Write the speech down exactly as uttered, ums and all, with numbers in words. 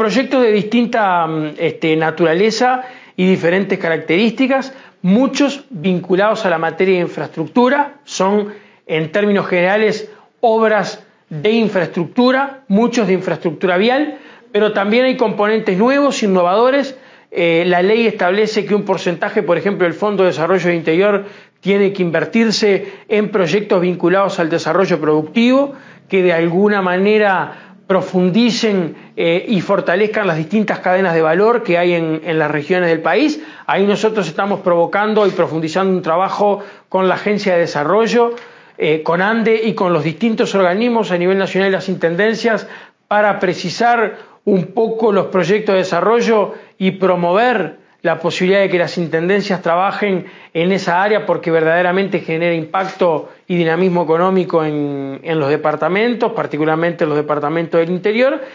proyectos de distinta este, naturaleza y diferentes características, muchos vinculados a la materia de infraestructura, son en términos generales obras de infraestructura, muchos de infraestructura vial, pero también hay componentes nuevos, innovadores. Eh, la ley establece que un porcentaje, por ejemplo, del Fondo de Desarrollo del Interior tiene que invertirse en proyectos vinculados al desarrollo productivo, que de alguna manera profundicen eh, y fortalezcan las distintas cadenas de valor que hay en, en las regiones del país. Ahí nosotros estamos provocando y profundizando un trabajo con la Agencia de Desarrollo, eh, con ANDE y con los distintos organismos a nivel nacional y las intendencias para precisar un poco los proyectos de desarrollo y promover la posibilidad de que las intendencias trabajen en esa área porque verdaderamente genera impacto y dinamismo económico en, en los departamentos, particularmente en los departamentos del interior.